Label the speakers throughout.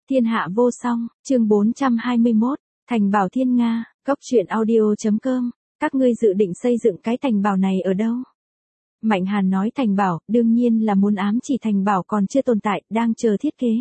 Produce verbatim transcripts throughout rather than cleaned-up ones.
Speaker 1: Thiên hạ vô song, chương bốn trăm hai mươi mốt, Thành Bảo Thiên Nga, cốc truyện audio chấm com, các ngươi dự định xây dựng cái thành bảo này ở đâu? Mạnh Hàn nói thành bảo, đương nhiên là muốn ám chỉ thành bảo còn chưa tồn tại, đang chờ thiết kế.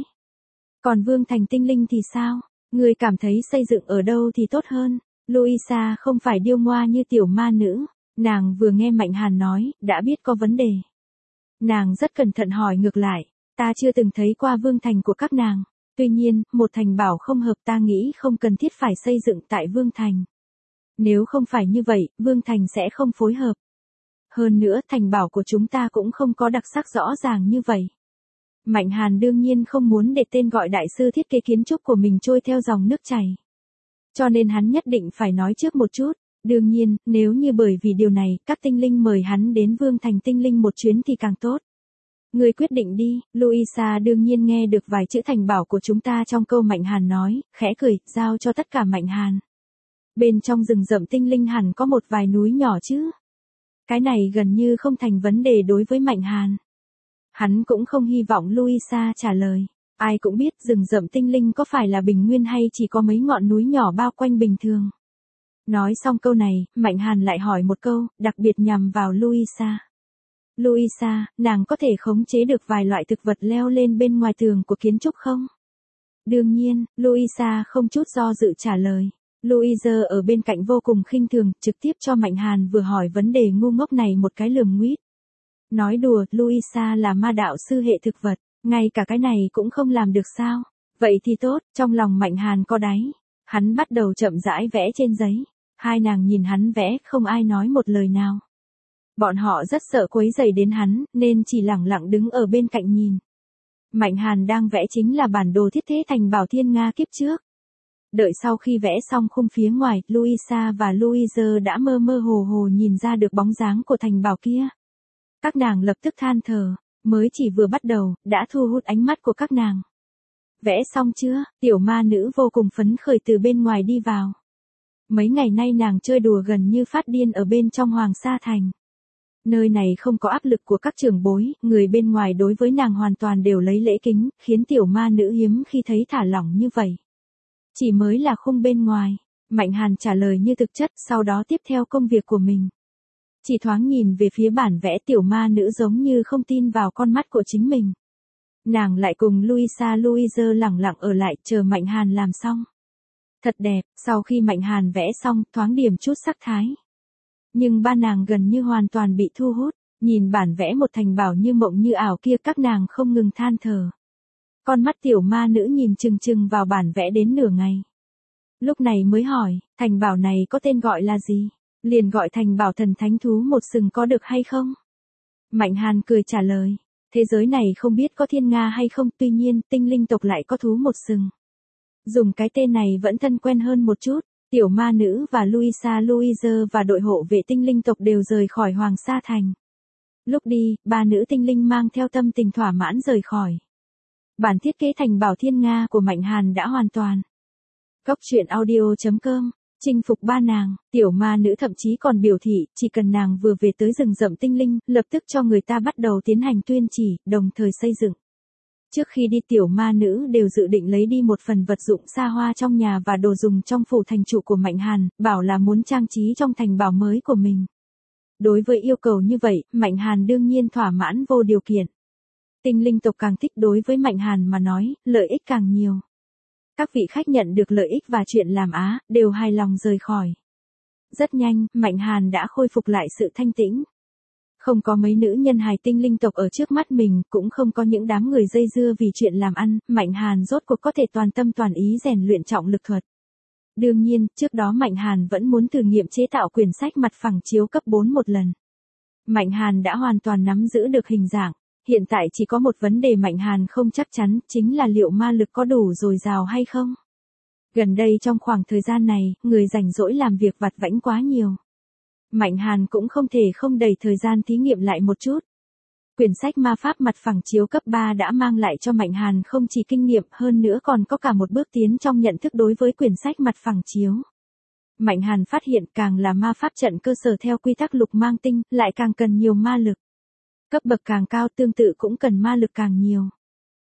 Speaker 1: Còn Vương Thành Tinh Linh thì sao? Ngươi cảm thấy xây dựng ở đâu thì tốt hơn? Louisa không phải điêu ngoa như tiểu ma nữ, nàng vừa nghe Mạnh Hàn nói, đã biết có vấn đề. Nàng rất cẩn thận hỏi ngược lại, ta chưa từng thấy qua Vương Thành của các nàng. Tuy nhiên, một thành bảo không hợp ta nghĩ không cần thiết phải xây dựng tại Vương Thành. Nếu không phải như vậy, Vương Thành sẽ không phối hợp. Hơn nữa, thành bảo của chúng ta cũng không có đặc sắc rõ ràng như vậy. Mạnh Hàn đương nhiên không muốn để tên gọi đại sư thiết kế kiến trúc của mình trôi theo dòng nước chảy. Cho nên hắn nhất định phải nói trước một chút. Đương nhiên, nếu như bởi vì điều này, các tinh linh mời hắn đến Vương Thành Tinh Linh một chuyến thì càng tốt. Ngươi quyết định đi. Louisa đương nhiên nghe được vài chữ thành bảo của chúng ta trong câu Mạnh Hàn nói, khẽ cười, giao cho tất cả Mạnh Hàn. Bên trong rừng rậm tinh linh hẳn có một vài núi nhỏ chứ. Cái này gần như không thành vấn đề đối với Mạnh Hàn. Hắn cũng không hy vọng Louisa trả lời. Ai cũng biết rừng rậm tinh linh có phải là bình nguyên hay chỉ có mấy ngọn núi nhỏ bao quanh bình thường. Nói xong câu này, Mạnh Hàn lại hỏi một câu, đặc biệt nhằm vào Louisa. Louisa, nàng có thể khống chế được vài loại thực vật leo lên bên ngoài tường của kiến trúc không? Đương nhiên, Louisa không chút do dự trả lời. Louisa ở bên cạnh vô cùng khinh thường, trực tiếp cho Mạnh Hàn vừa hỏi vấn đề ngu ngốc này một cái lườm nguýt. Nói đùa, Louisa là ma đạo sư hệ thực vật, ngay cả cái này cũng không làm được sao? Vậy thì tốt, trong lòng Mạnh Hàn có đáy. Hắn bắt đầu chậm rãi vẽ trên giấy. Hai nàng nhìn hắn vẽ, không ai nói một lời nào. Bọn họ rất sợ quấy rầy đến hắn, nên chỉ lẳng lặng đứng ở bên cạnh nhìn. Mạnh Hàn đang vẽ chính là bản đồ thiết kế thành bảo Thiên Nga kiếp trước. Đợi sau khi vẽ xong khung phía ngoài, Louisa và Louisa đã mơ mơ hồ hồ nhìn ra được bóng dáng của thành bảo kia. Các nàng lập tức than thở, mới chỉ vừa bắt đầu, đã thu hút ánh mắt của các nàng. Vẽ xong chưa? Tiểu ma nữ vô cùng phấn khởi từ bên ngoài đi vào. Mấy ngày nay nàng chơi đùa gần như phát điên ở bên trong Hoàng Sa Thành. Nơi này không có áp lực của các trưởng bối, người bên ngoài đối với nàng hoàn toàn đều lấy lễ kính, khiến tiểu ma nữ hiếm khi thấy thả lỏng như vậy. Chỉ mới là khung bên ngoài, Mạnh Hàn trả lời như thực chất, sau đó tiếp theo công việc của mình. Chỉ thoáng nhìn về phía bản vẽ tiểu ma nữ giống như không tin vào con mắt của chính mình. Nàng lại cùng Louisa Louisa lẳng lặng ở lại chờ Mạnh Hàn làm xong. Thật đẹp, sau khi Mạnh Hàn vẽ xong, thoáng điểm chút sắc thái. Nhưng ba nàng gần như hoàn toàn bị thu hút, nhìn bản vẽ một thành bảo như mộng như ảo kia các nàng không ngừng than thở. Con mắt tiểu ma nữ nhìn chừng chừng vào bản vẽ đến nửa ngày. Lúc này mới hỏi, thành bảo này có tên gọi là gì? Liền gọi thành bảo thần thánh thú một sừng có được hay không? Mạnh Hàn cười trả lời, thế giới này không biết có thiên nga hay không, tuy nhiên tinh linh tộc lại có thú một sừng. Dùng cái tên này vẫn thân quen hơn một chút. Tiểu ma nữ và Louisa Louisa và đội hộ vệ tinh linh tộc đều rời khỏi Hoàng Sa Thành. Lúc đi, ba nữ tinh linh mang theo tâm tình thỏa mãn rời khỏi. Bản thiết kế thành bảo Thiên Nga của Mạnh Hàn đã hoàn toàn. Cốc truyện audio chấm com, chinh phục ba nàng, tiểu ma nữ thậm chí còn biểu thị, chỉ cần nàng vừa về tới rừng rậm tinh linh, lập tức cho người ta bắt đầu tiến hành tuyên chỉ, đồng thời xây dựng. Trước khi đi tiểu ma nữ đều dự định lấy đi một phần vật dụng xa hoa trong nhà và đồ dùng trong phủ thành trụ của Mạnh Hàn, bảo là muốn trang trí trong thành bảo mới của mình. Đối với yêu cầu như vậy, Mạnh Hàn đương nhiên thỏa mãn vô điều kiện. Tinh linh tộc càng thích đối với Mạnh Hàn mà nói, lợi ích càng nhiều. Các vị khách nhận được lợi ích và chuyện làm á, đều hài lòng rời khỏi. Rất nhanh, Mạnh Hàn đã khôi phục lại sự thanh tĩnh. Không có mấy nữ nhân hài tinh linh tộc ở trước mắt mình, cũng không có những đám người dây dưa vì chuyện làm ăn, Mạnh Hàn rốt cuộc có thể toàn tâm toàn ý rèn luyện trọng lực thuật. Đương nhiên, trước đó Mạnh Hàn vẫn muốn thử nghiệm chế tạo quyển sách mặt phẳng chiếu cấp bốn một lần. Mạnh Hàn đã hoàn toàn nắm giữ được hình dạng, hiện tại chỉ có một vấn đề Mạnh Hàn không chắc chắn, chính là liệu ma lực có đủ dồi dào hay không. Gần đây trong khoảng thời gian này, người rảnh rỗi làm việc vặt vãnh quá nhiều. Mạnh Hàn cũng không thể không đầy thời gian thí nghiệm lại một chút. Quyển sách ma pháp mặt phẳng chiếu cấp ba đã mang lại cho Mạnh Hàn không chỉ kinh nghiệm hơn nữa còn có cả một bước tiến trong nhận thức đối với quyển sách mặt phẳng chiếu. Mạnh Hàn phát hiện càng là ma pháp trận cơ sở theo quy tắc lục mang tinh, lại càng cần nhiều ma lực. Cấp bậc càng cao tương tự cũng cần ma lực càng nhiều.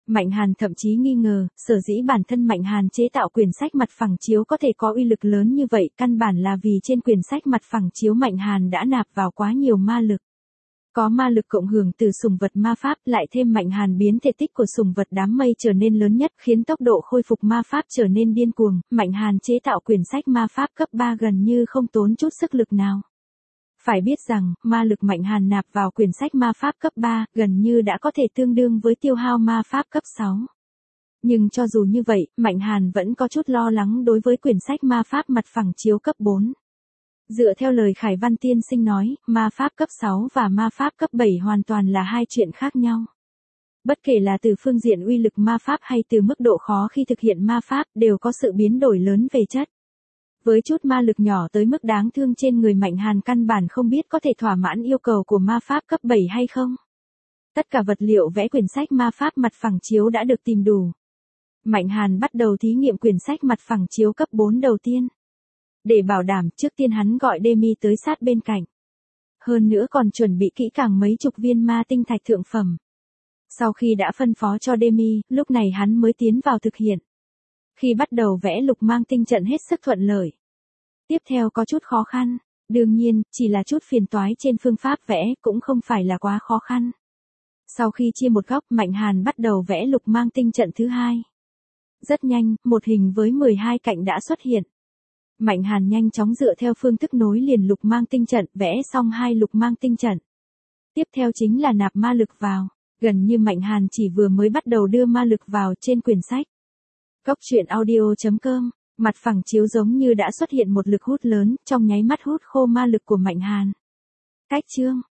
Speaker 1: Mạnh Hàn thậm chí nghi ngờ, sở dĩ bản thân Mạnh Hàn chế tạo quyển sách mặt phẳng chiếu có thể có uy lực lớn như vậy, căn bản là vì trên quyển sách mặt phẳng chiếu Mạnh Hàn đã nạp vào quá nhiều ma lực. Có ma lực cộng hưởng từ sủng vật ma pháp, lại thêm Mạnh Hàn biến thể tích của sủng vật đám mây trở nên lớn nhất, khiến tốc độ khôi phục ma pháp trở nên điên cuồng, Mạnh Hàn chế tạo quyển sách ma pháp cấp ba gần như không tốn chút sức lực nào. Phải biết rằng, ma lực Mạnh Hàn nạp vào quyển sách ma pháp cấp ba, gần như đã có thể tương đương với tiêu hao ma pháp cấp sáu. Nhưng cho dù như vậy, Mạnh Hàn vẫn có chút lo lắng đối với quyển sách ma pháp mặt phẳng chiếu cấp bốn. Dựa theo lời Khải Văn tiên sinh nói, ma pháp cấp sáu và ma pháp cấp bảy hoàn toàn là hai chuyện khác nhau. Bất kể là từ phương diện uy lực ma pháp hay từ mức độ khó khi thực hiện ma pháp, đều có sự biến đổi lớn về chất. Với chút ma lực nhỏ tới mức đáng thương trên người Mạnh Hàn căn bản không biết có thể thỏa mãn yêu cầu của ma pháp cấp bảy hay không. Tất cả vật liệu vẽ quyển sách ma pháp mặt phẳng chiếu đã được tìm đủ. Mạnh Hàn bắt đầu thí nghiệm quyển sách mặt phẳng chiếu cấp bốn đầu tiên. Để bảo đảm, trước tiên hắn gọi Demi tới sát bên cạnh. Hơn nữa còn chuẩn bị kỹ càng mấy chục viên ma tinh thạch thượng phẩm. Sau khi đã phân phó cho Demi, lúc này hắn mới tiến vào thực hiện. Khi bắt đầu vẽ lục mang tinh trận hết sức thuận lợi. Tiếp theo có chút khó khăn, đương nhiên, chỉ là chút phiền toái trên phương pháp vẽ, cũng không phải là quá khó khăn. Sau khi chia một góc, Mạnh Hàn bắt đầu vẽ lục mang tinh trận thứ hai. Rất nhanh, một hình với mười hai cạnh đã xuất hiện. Mạnh Hàn nhanh chóng dựa theo phương thức nối liền lục mang tinh trận, vẽ xong hai lục mang tinh trận. Tiếp theo chính là nạp ma lực vào, gần như Mạnh Hàn chỉ vừa mới bắt đầu đưa ma lực vào trên quyển sách. Cốc truyện audio chấm com, mặt phẳng chiếu giống như đã xuất hiện một lực hút lớn, trong nháy mắt hút khô ma lực của Mạnh Hàn. Cách chương